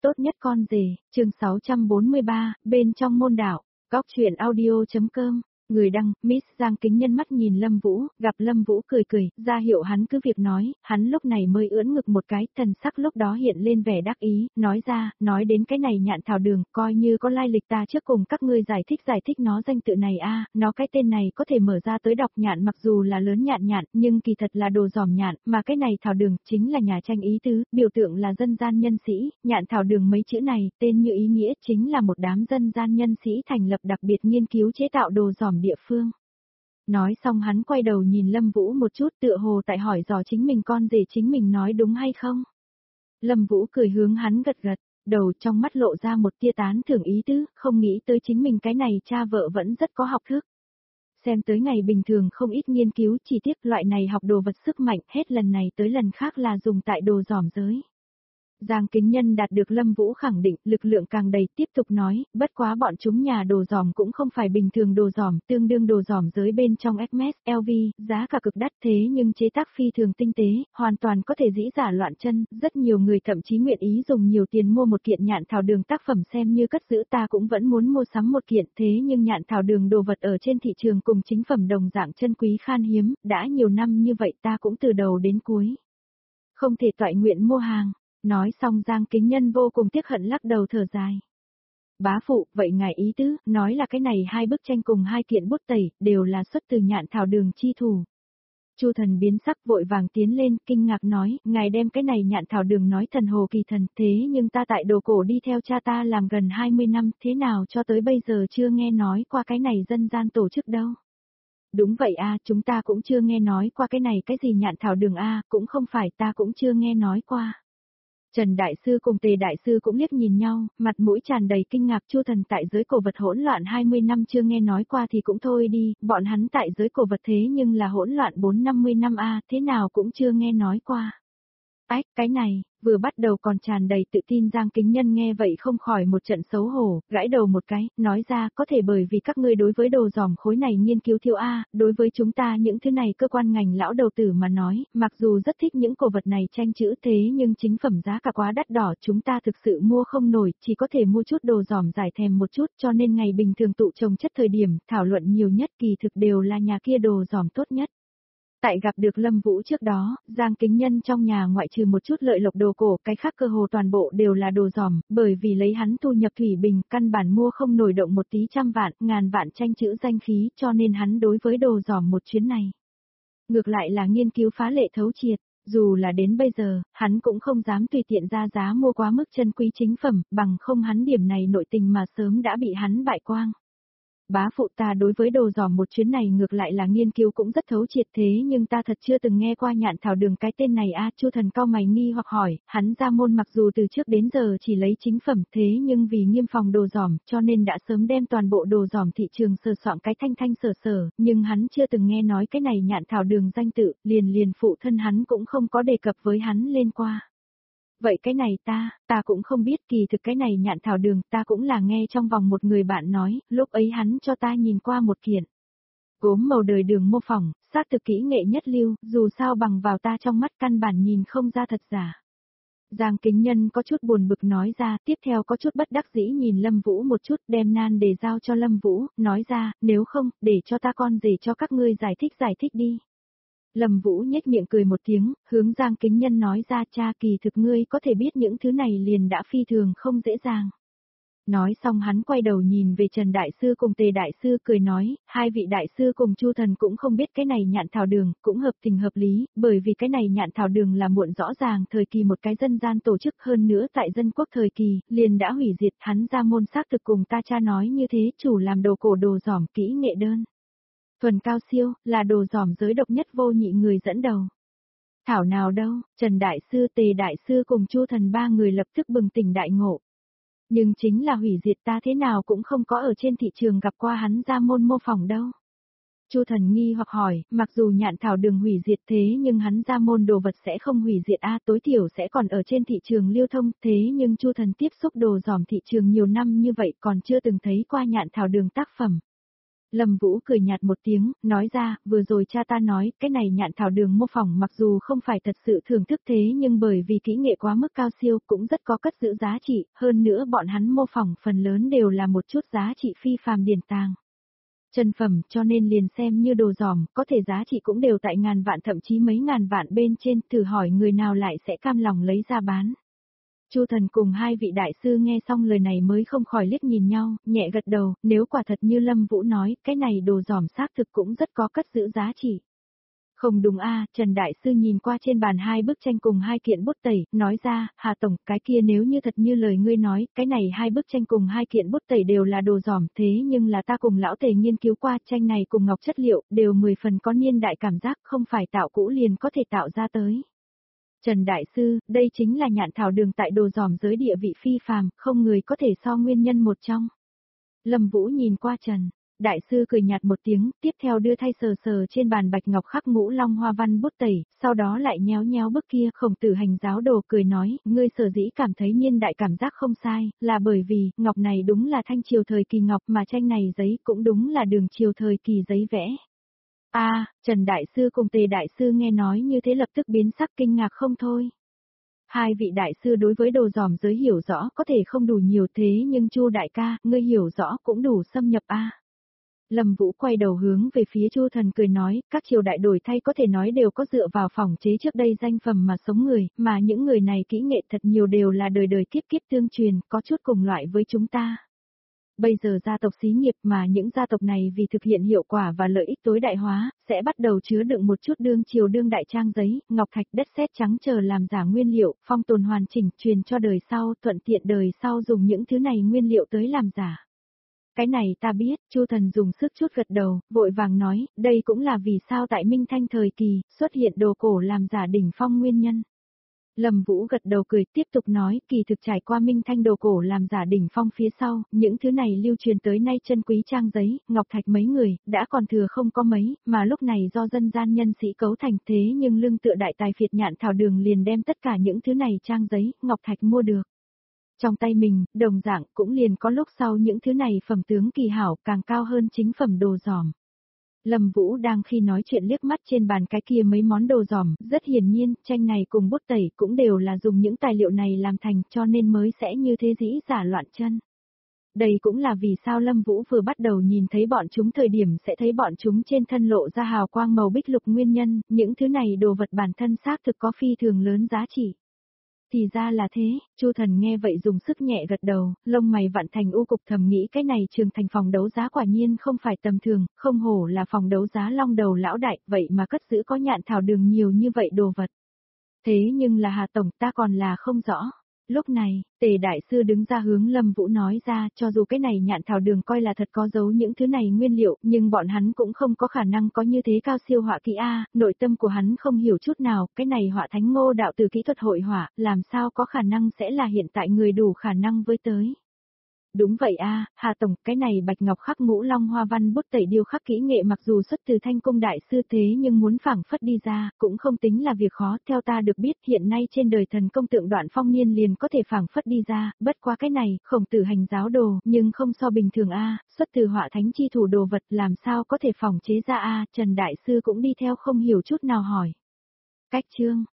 Tốt nhất con rể, chương 643, bên trong môn đạo, góc truyện audio.com, người đăng, Miss Giang Kính nhân mắt nhìn Lâm Vũ, gặp Lâm Vũ cười cười, ra hiệu hắn cứ việc nói, hắn lúc này mới ưỡn ngực một cái, thần sắc lúc đó hiện lên vẻ đắc ý, nói ra, nói đến cái này nhạn thảo đường, coi như có lai lịch ta trước cùng các ngươi giải thích nó danh tự này a, nó cái tên này có thể mở ra tới đọc nhạn mặc dù là lớn nhạn nhạn, nhưng kỳ thật là đồ giòm nhạn, mà cái này thảo đường chính là nhà tranh ý tứ, biểu tượng là dân gian nhân sĩ, nhạn thảo đường mấy chữ này, tên như ý nghĩa chính là một đám dân gian nhân sĩ thành lập đặc biệt nghiên cứu chế tạo đồ giòm địa phương. Nói xong hắn quay đầu nhìn Lâm Vũ một chút tựa hồ tại hỏi dò chính mình con rể chính mình nói đúng hay không. Lâm Vũ cười hướng hắn gật gật, đầu trong mắt lộ ra một tia tán thưởng ý tứ, không nghĩ tới chính mình cái này cha vợ vẫn rất có học thức. Xem tới ngày bình thường không ít nghiên cứu chỉ tiếc loại này học đồ vật sức mạnh hết lần này tới lần khác là dùng tại đồ giòm giới. Giang Kính Nhân đạt được Lâm Vũ khẳng định, lực lượng càng đầy, tiếp tục nói, bất quá bọn chúng nhà đồ giòm cũng không phải bình thường đồ giòm, tương đương đồ giòm giới bên trong Hermes, LV, giá cả cực đắt thế nhưng chế tác phi thường tinh tế, hoàn toàn có thể dĩ giả loạn chân, rất nhiều người thậm chí nguyện ý dùng nhiều tiền mua một kiện nhạn thảo đường tác phẩm xem như cất giữ ta cũng vẫn muốn mua sắm một kiện thế nhưng nhạn thảo đường đồ vật ở trên thị trường cùng chính phẩm đồng dạng chân quý khan hiếm, đã nhiều năm như vậy ta cũng từ đầu đến cuối. Không thể toại nguyện mua hàng. Nói xong Giang Kính Nhân vô cùng tiếc hận lắc đầu thở dài. Bá phụ, vậy ngài ý tứ, nói là cái này hai bức tranh cùng hai kiện bút tẩy, đều là xuất từ nhạn thảo đường chi thủ. Chu thần biến sắc vội vàng tiến lên, kinh ngạc nói, ngài đem cái này nhạn thảo đường nói thần hồ kỳ thần, thế nhưng ta tại đồ cổ đi theo cha ta làm gần 20 năm, thế nào cho tới bây giờ chưa nghe nói qua cái này dân gian tổ chức đâu. Đúng vậy a, chúng ta cũng chưa nghe nói qua cái này cái gì nhạn thảo đường a, cũng không phải ta cũng chưa nghe nói qua. Trần Đại Sư cùng Tề Đại Sư cũng liếc nhìn nhau, mặt mũi tràn đầy kinh ngạc Chu thần tại giới cổ vật hỗn loạn 20 năm chưa nghe nói qua thì cũng thôi đi, bọn hắn tại giới cổ vật thế nhưng là hỗn loạn 4-50 năm a, thế nào cũng chưa nghe nói qua. Ách, cái này, vừa bắt đầu còn tràn đầy tự tin Giang Kính Nhân nghe vậy không khỏi một trận xấu hổ, gãi đầu một cái, nói ra có thể bởi vì các ngươi đối với đồ giòm khối này nghiên cứu thiếu a, đối với chúng ta những thứ này cơ quan ngành lão đầu tử mà nói, mặc dù rất thích những cổ vật này tranh chữ thế nhưng chính phẩm giá cả quá đắt đỏ chúng ta thực sự mua không nổi, chỉ có thể mua chút đồ giòm giải thèm một chút cho nên ngày bình thường tụ trồng chất thời điểm, thảo luận nhiều nhất kỳ thực đều là nhà kia đồ giòm tốt nhất. Tại gặp được Lâm Vũ trước đó, Giang Kính Nhân trong nhà ngoại trừ một chút lợi lộc đồ cổ, cái khác cơ hồ toàn bộ đều là đồ giòm, bởi vì lấy hắn thu nhập thủy bình, căn bản mua không nổi động một tí trăm vạn, ngàn vạn tranh chữ danh khí, cho nên hắn đối với đồ giòm một chuyến này. Ngược lại là nghiên cứu phá lệ thấu triệt, dù là đến bây giờ, hắn cũng không dám tùy tiện ra giá mua quá mức chân quý chính phẩm, bằng không hắn điểm này nội tình mà sớm đã bị hắn bại quang. Bá phụ ta đối với đồ giòm một chuyến này ngược lại là nghiên cứu cũng rất thấu triệt thế nhưng ta thật chưa từng nghe qua nhạn thảo đường cái tên này a. Chu thần cau mày nghi hoặc hỏi, hắn ra môn mặc dù từ trước đến giờ chỉ lấy chính phẩm thế nhưng vì nghiêm phòng đồ giòm cho nên đã sớm đem toàn bộ đồ giòm thị trường sờ soạn cái thanh sở, nhưng hắn chưa từng nghe nói cái này nhạn thảo đường danh tự, liền phụ thân hắn cũng không có đề cập với hắn lên qua. Vậy cái này ta cũng không biết kỳ thực cái này nhạn thảo đường ta cũng là nghe trong vòng một người bạn nói, lúc ấy hắn cho ta nhìn qua một kiện. Gốm màu đời đường mô phỏng, xác thực kỹ nghệ nhất lưu, dù sao bằng vào ta trong mắt căn bản nhìn không ra thật giả. Giang Kính Nhân có chút buồn bực nói ra, tiếp theo có chút bất đắc dĩ nhìn Lâm Vũ một chút đem nan để giao cho Lâm Vũ, nói ra, nếu không, để cho ta con rể cho các ngươi giải thích đi. Lâm Vũ nhếch miệng cười một tiếng, hướng Giang Kính Nhân nói ra cha kỳ thực ngươi có thể biết những thứ này liền đã phi thường không dễ dàng. Nói xong hắn quay đầu nhìn về Trần Đại Sư cùng Tề Đại Sư cười nói, hai vị Đại Sư cùng Chu thần cũng không biết cái này nhạn thảo đường, cũng hợp tình hợp lý, bởi vì cái này nhạn thảo đường là muộn rõ ràng thời kỳ một cái dân gian tổ chức hơn nữa tại dân quốc thời kỳ, liền đã hủy diệt hắn ra môn xác thực cùng ta cha nói như thế chủ làm đồ cổ đồ giòm kỹ nghệ đơn. Thuần cao siêu, là đồ giòm giới độc nhất vô nhị người dẫn đầu. Thảo nào đâu, Trần Đại Sư Tề Đại Sư cùng Chu thần ba người lập tức bừng tỉnh đại ngộ. Nhưng chính là hủy diệt ta thế nào cũng không có ở trên thị trường gặp qua hắn ra môn mô phỏng đâu. Chu thần nghi hoặc hỏi, mặc dù nhạn thảo đường hủy diệt thế nhưng hắn ra môn đồ vật sẽ không hủy diệt a, tối thiểu sẽ còn ở trên thị trường lưu thông, thế nhưng Chu thần tiếp xúc đồ giòm thị trường nhiều năm như vậy còn chưa từng thấy qua nhạn thảo đường tác phẩm. Lâm Vũ cười nhạt một tiếng, nói ra, vừa rồi cha ta nói, cái này nhạn thảo đường mô phỏng mặc dù không phải thật sự thưởng thức thế nhưng bởi vì kỹ nghệ quá mức cao siêu cũng rất có cất giữ giá trị, hơn nữa bọn hắn mô phỏng phần lớn đều là một chút giá trị phi phàm điển tàng. Chân phẩm cho nên liền xem như đồ giỏm, có thể giá trị cũng đều tại ngàn vạn thậm chí mấy ngàn vạn bên trên, thử hỏi người nào lại sẽ cam lòng lấy ra bán. Chu Thần cùng hai vị đại sư nghe xong lời này mới không khỏi liếc nhìn nhau, nhẹ gật đầu, nếu quả thật như Lâm Vũ nói, cái này đồ giỏm xác thực cũng rất có cất giữ giá trị. Không đúng a, Trần Đại Sư nhìn qua trên bàn hai bức tranh cùng hai kiện bút tẩy, nói ra, Hà Tổng, cái kia nếu như thật như lời ngươi nói, cái này hai bức tranh cùng hai kiện bút tẩy đều là đồ giỏm, thế nhưng là ta cùng lão tề nghiên cứu qua tranh này cùng ngọc chất liệu, đều 10 phần có niên đại cảm giác không phải tạo cũ liền có thể tạo ra tới. Trần Đại Sư, đây chính là nhạn thảo đường tại đồ giỏm giới địa vị phi phàm, không người có thể so nguyên nhân một trong. Lâm Vũ nhìn qua Trần. Đại sư cười nhạt một tiếng, tiếp theo đưa thay sờ sờ trên bàn bạch ngọc khắc ngũ long hoa văn bút tẩy, sau đó lại nhéo nhéo bức kia. Khổng Tử Hành giáo đồ cười nói, ngươi sở dĩ cảm thấy niên đại cảm giác không sai, là bởi vì, ngọc này đúng là thanh triều thời kỳ ngọc mà tranh này giấy cũng đúng là đường triều thời kỳ giấy vẽ. Trần Đại Sư cùng Tề Đại Sư nghe nói như thế lập tức biến sắc kinh ngạc không thôi. Hai vị đại sư đối với đồ giỏm giới hiểu rõ có thể không đủ nhiều thế nhưng Chu đại ca, ngươi hiểu rõ cũng đủ xâm nhập Lâm Vũ quay đầu hướng về phía Chu Thần cười nói, các triều đại đổi thay có thể nói đều có dựa vào phòng chế trước đây danh phẩm mà sống người, mà những người này kỹ nghệ thật nhiều đều là đời đời kiếp kiếp tương truyền, có chút cùng loại với chúng ta. Bây giờ gia tộc xí nghiệp mà những gia tộc này vì thực hiện hiệu quả và lợi ích tối đại hóa, sẽ bắt đầu chứa đựng một chút đương triều đương đại trang giấy, ngọc thạch đất sét trắng chờ làm giả nguyên liệu, phong tồn hoàn chỉnh, truyền cho đời sau, thuận tiện đời sau dùng những thứ này nguyên liệu tới làm giả. Cái này ta biết, Chu Thần dùng sức chút gật đầu, vội vàng nói, đây cũng là vì sao tại Minh Thanh thời kỳ, xuất hiện đồ cổ làm giả đỉnh phong nguyên nhân. Lâm Vũ gật đầu cười tiếp tục nói, kỳ thực trải qua Minh Thanh đồ cổ làm giả đỉnh phong phía sau, những thứ này lưu truyền tới nay chân quý trang giấy, ngọc thạch mấy người, đã còn thừa không có mấy, mà lúc này do dân gian nhân sĩ cấu thành thế nhưng lương tựa đại tài phiệt nhạn thảo đường liền đem tất cả những thứ này trang giấy, ngọc thạch mua được. Trong tay mình, đồng dạng cũng liền có lúc sau những thứ này phẩm tướng kỳ hảo càng cao hơn chính phẩm đồ giỏm. Lâm Vũ đang khi nói chuyện liếc mắt trên bàn cái kia mấy món đồ giỏm, rất hiển nhiên, tranh này cùng bút tẩy cũng đều là dùng những tài liệu này làm thành cho nên mới sẽ như thế dĩ giả loạn chân. Đây cũng là vì sao Lâm Vũ vừa bắt đầu nhìn thấy bọn chúng thời điểm sẽ thấy bọn chúng trên thân lộ ra hào quang màu bích lục nguyên nhân, những thứ này đồ vật bản thân xác thực có phi thường lớn giá trị. Thì ra là thế, Chu Thần nghe vậy dùng sức nhẹ gật đầu, lông mày vặn thành u cục thầm nghĩ cái này trường thành phòng đấu giá quả nhiên không phải tầm thường, không hổ là phòng đấu giá long đầu lão đại, vậy mà cất giữ có nhạn thảo đường nhiều như vậy đồ vật. Thế nhưng là Hà Tổng ta còn là không rõ. Lúc này, Tề Đại Sư đứng ra hướng Lâm Vũ nói ra, cho dù cái này nhạn thảo đường coi là thật có giấu những thứ này nguyên liệu, nhưng bọn hắn cũng không có khả năng có như thế cao siêu họa kỹ nội tâm của hắn không hiểu chút nào, cái này họa thánh Ngô đạo từ kỹ thuật hội họa, làm sao có khả năng sẽ là hiện tại người đủ khả năng với tới. Đúng vậy Hà Tổng, cái này bạch ngọc khắc ngũ long hoa văn bút tẩy điêu khắc kỹ nghệ mặc dù xuất từ Thanh Cung đại sư thế nhưng muốn phảng phất đi ra, cũng không tính là việc khó, theo ta được biết hiện nay trên đời thần công tượng Đoạn Phong Niên liền có thể phảng phất đi ra, bất qua cái này, Khổng Tử Hành giáo đồ, nhưng không so bình thường xuất từ họa thánh chi thủ đồ vật làm sao có thể phỏng chế ra Trần đại sư cũng đi theo không hiểu chút nào hỏi. Cách chương